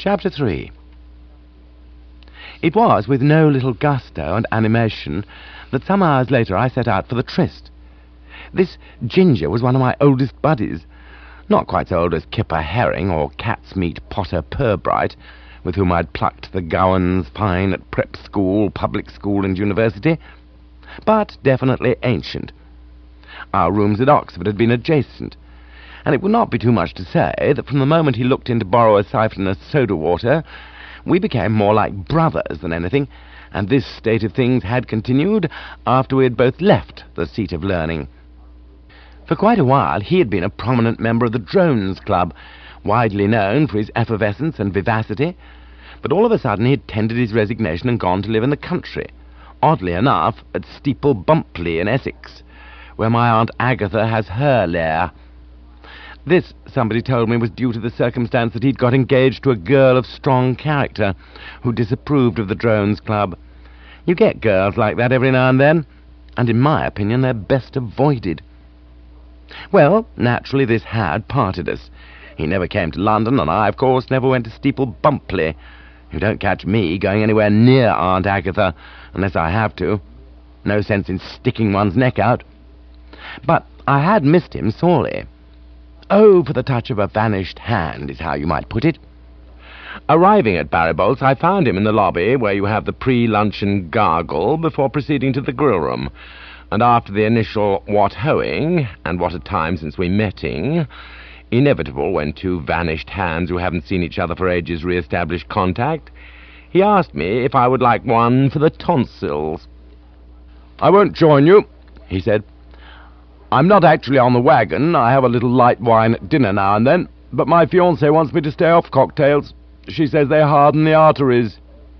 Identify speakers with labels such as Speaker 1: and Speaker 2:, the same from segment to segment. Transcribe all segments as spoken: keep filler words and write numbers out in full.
Speaker 1: Chapter three. It was with no little gusto and animation that some hours later I set out for the tryst. This Ginger was one of my oldest buddies, not quite so old as Kipper Herring or Catsmeat Potter Purbright, with whom I'd plucked the gowans fine at prep school, public school, and university, but definitely ancient. Our rooms at Oxford had been adjacent, and it would not be too much to say that from the moment he looked in to borrow a siphon of soda water, we became more like brothers than anything, and this state of things had continued after we had both left the seat of learning. For quite a while he had been a prominent member of the Drones Club, widely known for his effervescence and vivacity, but all of a sudden he had tendered his resignation and gone to live in the country, oddly enough at Steeple Bumpley in Essex, where my Aunt Agatha has her lair. This, somebody told me, was due to the circumstance that he'd got engaged to a girl of strong character who disapproved of the Drones Club. You get girls like that every now and then, and in my opinion they're best avoided. Well, naturally this had parted us. He never came to London, and I, of course, never went to Steeple Bumpley. You don't catch me going anywhere near Aunt Agatha unless I have to. No sense in sticking one's neck out. But I had missed him sorely. Oh, for the touch of a vanished hand, is how you might put it. Arriving at Barrybolt's, I found him in the lobby, where you have the pre-luncheon gargle before proceeding to the grill room. And after the initial what-hoing, and what a time since we metting, inevitable when two vanished hands who haven't seen each other for ages re-establish contact, he asked me if I would like one for the tonsils. "I won't join you," he said. "I'm not actually on the wagon. I have a little light wine at dinner now and then, but my fiancée wants me to stay off cocktails. She says they harden the arteries."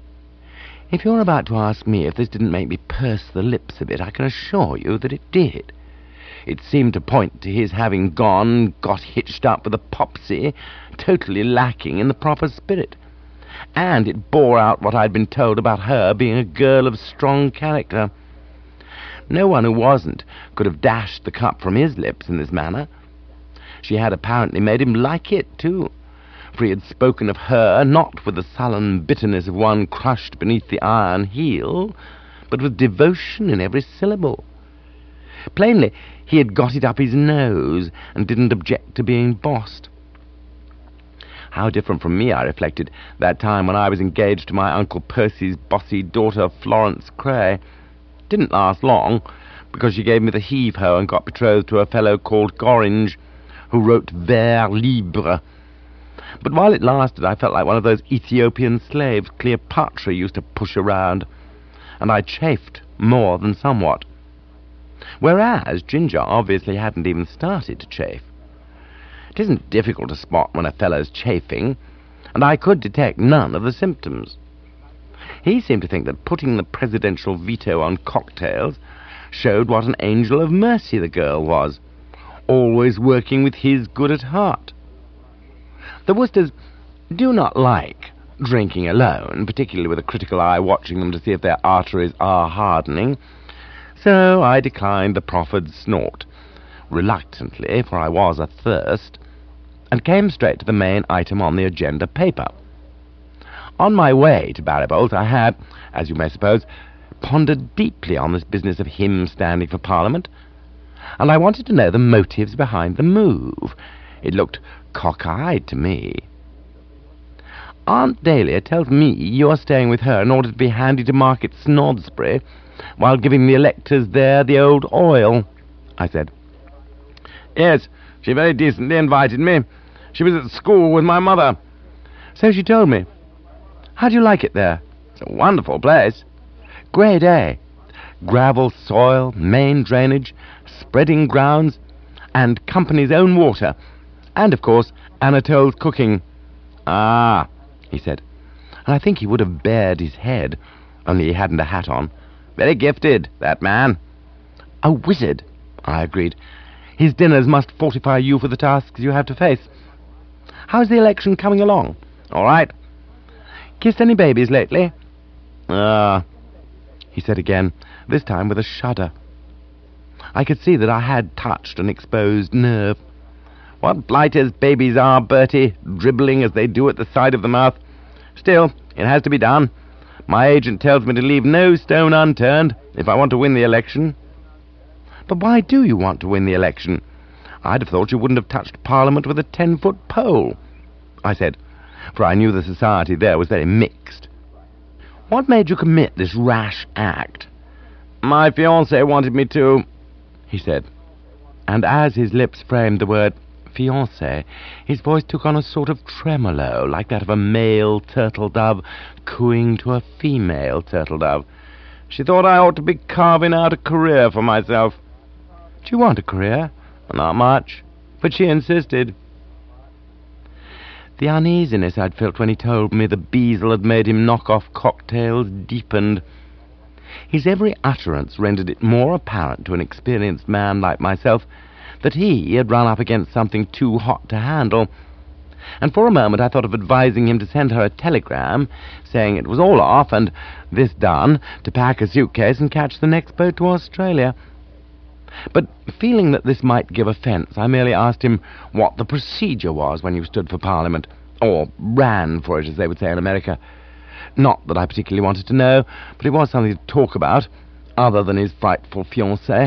Speaker 1: If you're about to ask me if this didn't make me purse the lips a bit, I can assure you that it did. It seemed to point to his having gone, got hitched up with a Popsy, totally lacking in the proper spirit. And it bore out what I'd been told about her being a girl of strong character. No one who wasn't could have dashed the cup from his lips in this manner. She had apparently made him like it, too, for he had spoken of her not with the sullen bitterness of one crushed beneath the iron heel, but with devotion in every syllable. Plainly, he had got it up his nose and didn't object to being bossed. How different from me, I reflected, that time when I was engaged to my Uncle Percy's bossy daughter, Florence Cray. Didn't last long, because she gave me the heave-ho and got betrothed to a fellow called Gorringe, who wrote vers libre. But while it lasted, I felt like one of those Ethiopian slaves Cleopatra used to push around, and I chafed more than somewhat. Whereas Ginger obviously hadn't even started to chafe. It isn't difficult to spot when a fellow's chafing, and I could detect none of the symptoms. He seemed to think that putting the presidential veto on cocktails showed what an angel of mercy the girl was, always working with his good at heart. The Woosters do not like drinking alone, particularly with a critical eye watching them to see if their arteries are hardening, so I declined the proffered snort, reluctantly, for I was athirst, and came straight to the main item on the agenda paper. On my way to Barrybolt, I had, as you may suppose, pondered deeply on this business of him standing for Parliament, and I wanted to know the motives behind the move. It looked cock-eyed to me. "Aunt Dahlia tells me you're staying with her in order to be handy to Market Snodsbury, while giving the electors there the old oil," I said. "Yes, she very decently invited me. She was at school with my mother." "So she told me. How do you like it there?" "It's a wonderful place." "Grade A. Gravel soil, main drainage, spreading grounds, and company's own water, and, of course, Anatole's cooking." "Ah," he said, and I think he would have bared his head, only he hadn't a hat on. "Very gifted, that man." "A wizard," I agreed. "His dinners must fortify you for the tasks you have to face. How's the election coming along?" "All right." "Kissed any babies lately?" "Ah," he said again, this time with a shudder. I could see that I had touched an exposed nerve. "What blighters babies are, Bertie, dribbling as they do at the side of the mouth. Still, it has to be done. My agent tells me to leave no stone unturned if I want to win the election. But why do you want to win the election? I'd have thought you wouldn't have touched Parliament with a ten-foot pole, I said, for I knew the society there was very mixed. What made you commit this rash act? My fiancée wanted me to, he said, and as his lips framed the word fiancée, his voice took on a sort of tremolo, like that of a male turtle-dove cooing to a female turtle-dove. She thought I ought to be carving out a career for myself. Do you want a career? Not much, but she insisted. The uneasiness I'd felt when he told me the Beazle had made him knock off cocktails deepened. His every utterance rendered it more apparent to an experienced man like myself that he had run up against something too hot to handle, and for a moment I thought of advising him to send her a telegram saying it was all off, and, this done, to pack a suitcase and catch the next boat to Australia. But feeling that this might give offence, I merely asked him what the procedure was when you stood for Parliament, or ran for it, as they would say in America. Not that I particularly wanted to know, but it was something to talk about, other than his frightful fiancée.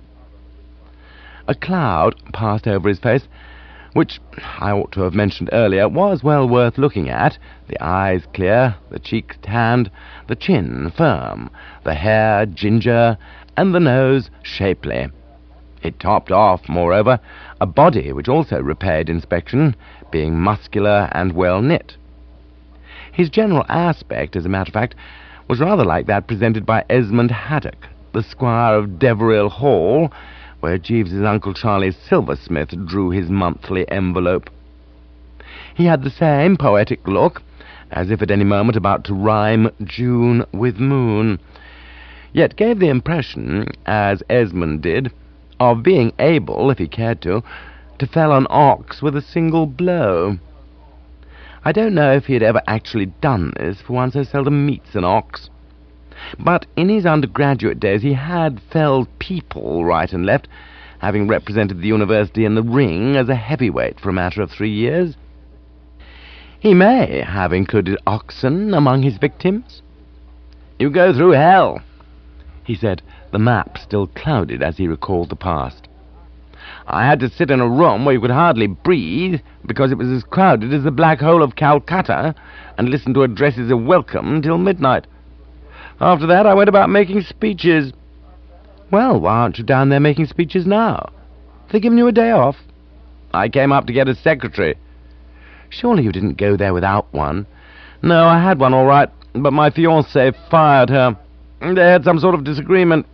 Speaker 1: A cloud passed over his face, which I ought to have mentioned earlier was well worth looking at, the eyes clear, the cheeks tanned, the chin firm, the hair ginger, and the nose shapely. It topped off, moreover, a body which also repaid inspection, being muscular and well knit. His general aspect, as a matter of fact, was rather like that presented by Esmond Haddock, the squire of Deverill Hall, where Jeeves's Uncle Charlie's silversmith drew his monthly envelope. He had the same poetic look, as if at any moment about to rhyme June with moon, yet gave the impression, as Esmond did, of being able, if he cared to, to fell an ox with a single blow. I don't know if he had ever actually done this, for one so seldom meets an ox. But in his undergraduate days he had felled people right and left, having represented the university in the ring as a heavyweight for a matter of three years. He may have included oxen among his victims. "You go through hell," he said, the map still clouded as he recalled the past. "I had to sit in a room where you could hardly breathe, because it was as crowded as the Black Hole of Calcutta, and listen to addresses of welcome till midnight. After that, I went about making speeches." "Well, why aren't you down there making speeches now? They've given you a day off." "I came up to get a secretary." "Surely you didn't go there without one?" "No, I had one all right, but my fiancée fired her. They had some sort of disagreement."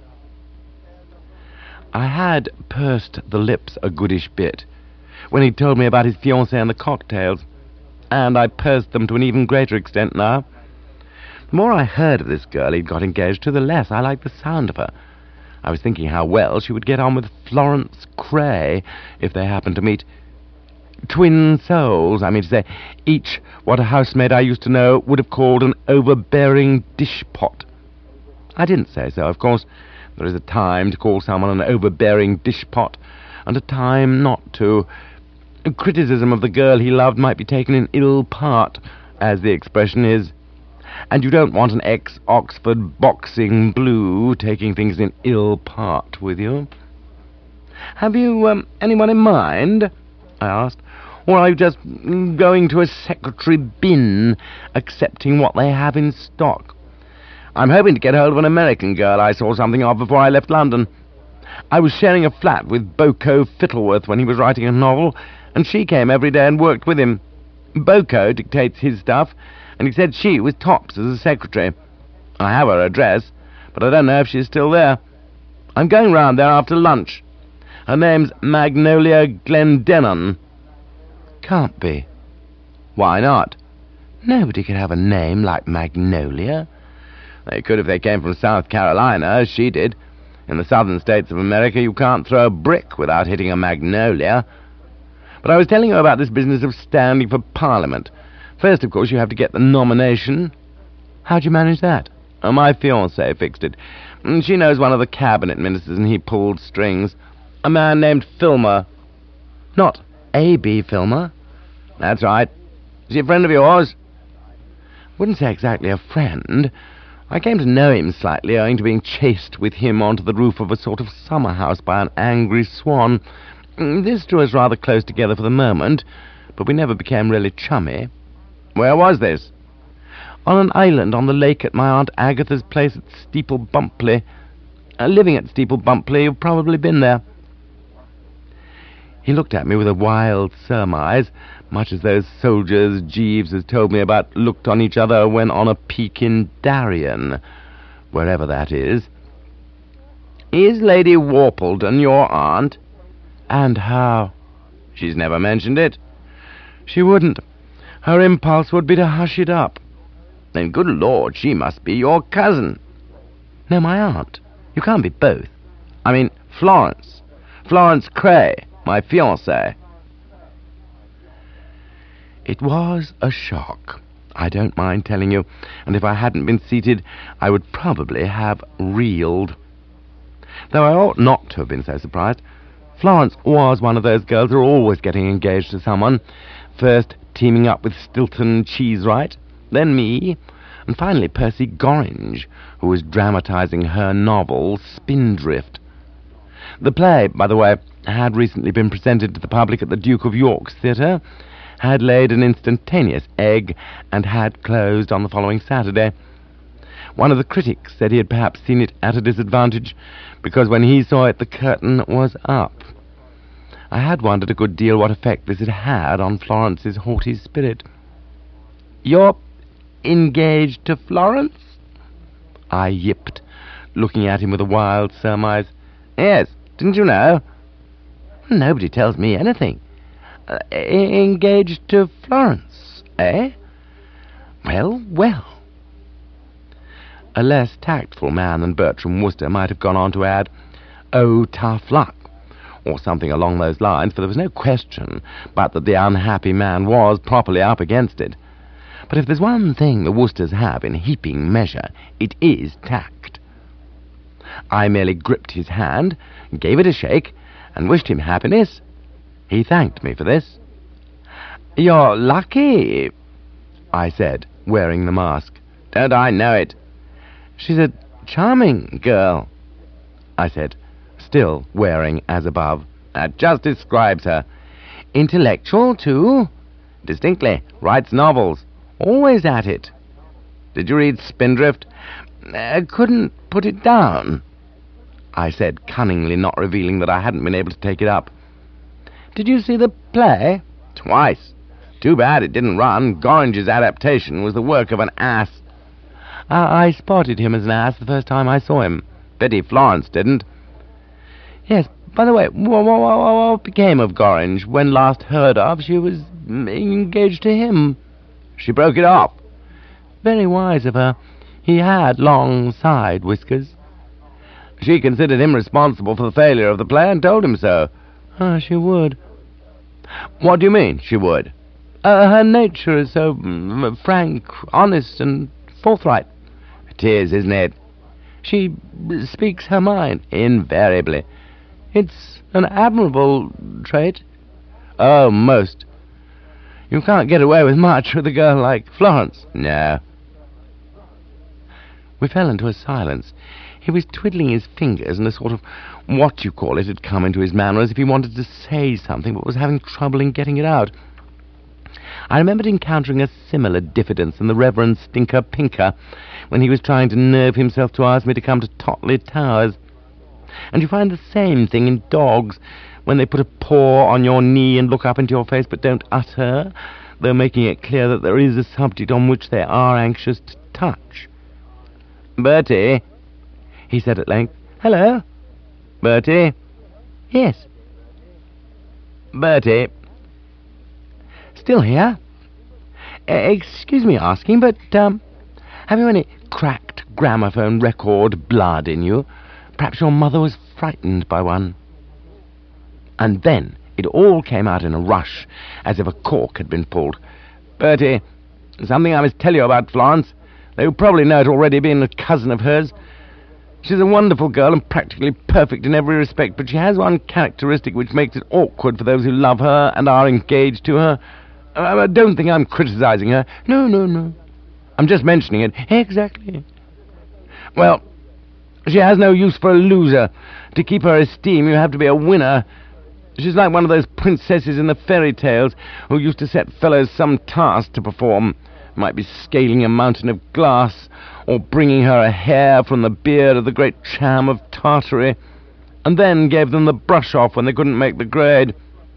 Speaker 1: I had pursed the lips a goodish bit when he told me about his fiancée and the cocktails, and I pursed them to an even greater extent now. The more I heard of this girl he'd got engaged to, the less I liked the sound of her. I was thinking how well she would get on with Florence Cray if they happened to meet. Twin souls, I mean to say, each what a housemaid I used to know would have called an overbearing dishpot. I didn't say so, of course. There is a time to call someone an overbearing dishpot, and a time not to. Criticism of the girl he loved might be taken in ill part, as the expression is, and you don't want an ex-Oxford boxing blue taking things in ill part with you. "Have you um, anyone in mind?" I asked, "or are you just going to a secretary bin, accepting what they have in stock?" "I'm hoping to get hold of an American girl I saw something of before I left London. I was sharing a flat with Boko Fittleworth when he was writing a novel, and she came every day and worked with him. Boko dictates his stuff, and he said she was tops as a secretary. I have her address, but I don't know if she's still there. I'm going round there after lunch. Her name's Magnolia Glendennon." "Can't be." "Why not?" "Nobody could have a name like Magnolia." "They could if they came from South Carolina, as she did. In the southern states of America you can't throw a brick without hitting a magnolia. But I was telling you about this business of standing for Parliament. First, of course, you have to get the nomination." "How'd you manage that?" Oh, my fiancée fixed it. She knows one of the cabinet ministers, and he pulled strings. A man named Filmer." "Not A B Filmer?" "That's right. Is he a friend of yours?" Wouldn't say exactly a friend. I came to know him slightly, owing to being chased with him onto the roof of a sort of summer house by an angry swan. This drew us rather close together for the moment, but we never became really chummy. Where was this? On an island on the lake at my Aunt Agatha's place at Steeple Bumpley. Uh, living at Steeple Bumpley, you've probably been there. He looked at me with a wild surmise, much as those soldiers Jeeves has told me about looked on each other when on a peak in Darien, wherever that is. Is Lady Worpledon your aunt? And how? She's never mentioned it. She wouldn't. Her impulse would be to hush it up. Then, good Lord, she must be your cousin. No, my aunt. You can't be both. I mean, Florence. Florence Cray, my fiancée. It was a shock, I don't mind telling you, and if I hadn't been seated, I would probably have reeled. Though I ought not to have been so surprised. Florence was one of those girls who are always getting engaged to someone, first teaming up with Stilton Cheesewright, then me, and finally Percy Gorringe, who was dramatizing her novel Spindrift. The play, by the way, had recently been presented to the public at the Duke of York's Theatre, had laid an instantaneous egg, and had closed on the following Saturday. One of the critics said he had perhaps seen it at a disadvantage, because when he saw it the curtain was up. I had wondered a good deal what effect this had had on Florence's haughty spirit. "You're engaged to Florence?" I yipped, looking at him with a wild surmise. "Yes, didn't you know?" "Nobody tells me anything." Uh, engaged to Florence, eh? Well, well. A less tactful man than Bertram Wooster might have gone on to add, "Oh, tough luck," or something along those lines, for there was no question but that the unhappy man was properly up against it. But if there's one thing the Woosters have in heaping measure, it is tact. I merely gripped his hand, gave it a shake, and wished him happiness. He thanked me for this. "You're lucky," I said, wearing the mask. "Don't I know it?" "She's a charming girl," I said, still wearing as above. "That just describes her." "Intellectual, too?" "Distinctly. Writes novels. Always at it." "Did you read Spindrift?" Uh, "couldn't put it down," I said, cunningly not revealing that I hadn't been able to take it up. "Did you see the play?" "Twice. Too bad it didn't run. Gorringe's adaptation was the work of an ass." Uh, I spotted him as an ass the first time I saw him. Pity Florence didn't." "Yes, by the way, what, what, what became of Gorringe? When last heard of, she was engaged to him." "She broke it off." "Very wise of her. He had long side whiskers." "She considered him responsible for the failure of the play and told him so." "Ah, she would." "What do you mean, she would?" Uh, her nature is so mm, frank, honest, and forthright." "It is, isn't it?" "She speaks her mind." "Invariably." "It's an admirable trait." "Oh, most. You can't get away with much with a girl like Florence." "No." We fell into a silence. He was twiddling his fingers, and a sort of what-you-call-it had come into his manner, as if he wanted to say something, but was having trouble in getting it out. I remembered encountering a similar diffidence in the Reverend Stinker Pinker, when he was trying to nerve himself to ask me to come to Totley Towers. And you find the same thing in dogs, when they put a paw on your knee and look up into your face, but don't utter, though making it clear that there is a subject on which they are anxious to touch. "Bertie," he said at length. "Hello." "Bertie?" "Yes." "Bertie." "Still here?" Uh, excuse me asking, but, um, have you any cracked gramophone record blood in you? Perhaps your mother was frightened by one." And then it all came out in a rush, as if a cork had been pulled. "Bertie, something I must tell you about Florence, though you probably know it already, being a cousin of hers. She's a wonderful girl and practically perfect in every respect, but she has one characteristic which makes it awkward for those who love her and are engaged to her. I don't think I'm criticizing her." "No, no, no." I'm just mentioning it. Exactly. Well, she has no use for a loser. To keep her esteem, you have to be a winner. She's like one of those princesses in the fairy tales who used to set fellows some task to perform. Might be scaling a mountain of glass, or bringing her a hair from the beard of the great Cham of Tartary, and then gave them the brush off when they couldn't make the grade.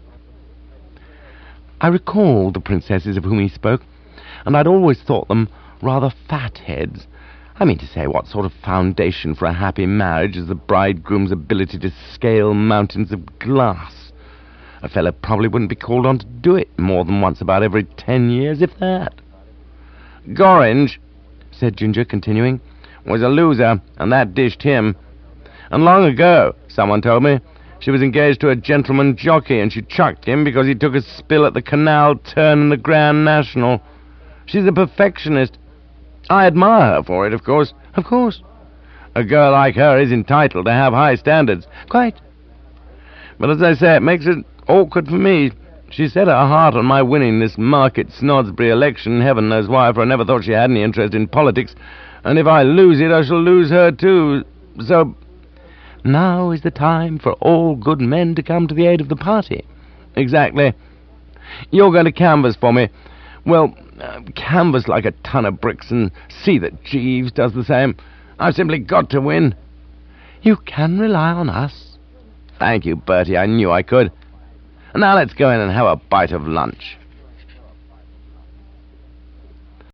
Speaker 1: I recalled the princesses of whom he spoke, and I'd always thought them rather fat heads. I mean to say, what sort of foundation for a happy marriage is the bridegroom's ability to scale mountains of glass? A fellow probably wouldn't be called on to do it more than once about every ten years, if that. Gorringe, said Ginger, continuing, was a loser, and that dished him. And long ago, someone told me, she was engaged to a gentleman jockey, and she chucked him because he took a spill at the canal turn in the Grand National. She's a perfectionist. I admire her for it, of course. Of course. A girl like her is entitled to have high standards. Quite. But as I say, it makes it awkward for me. She set her heart on my winning this Market Snodsbury election, heaven knows why, for I never thought she had any interest in politics. And if I lose it, I shall lose her too. So, now is the time for all good men to come to the aid of the party. Exactly. You're going to canvass for me. Well, uh, canvass like a ton of bricks and see that Jeeves does the same. I've simply got to win. You can rely on us. Thank you, Bertie. I knew I could. And now let's go in and have a bite of lunch.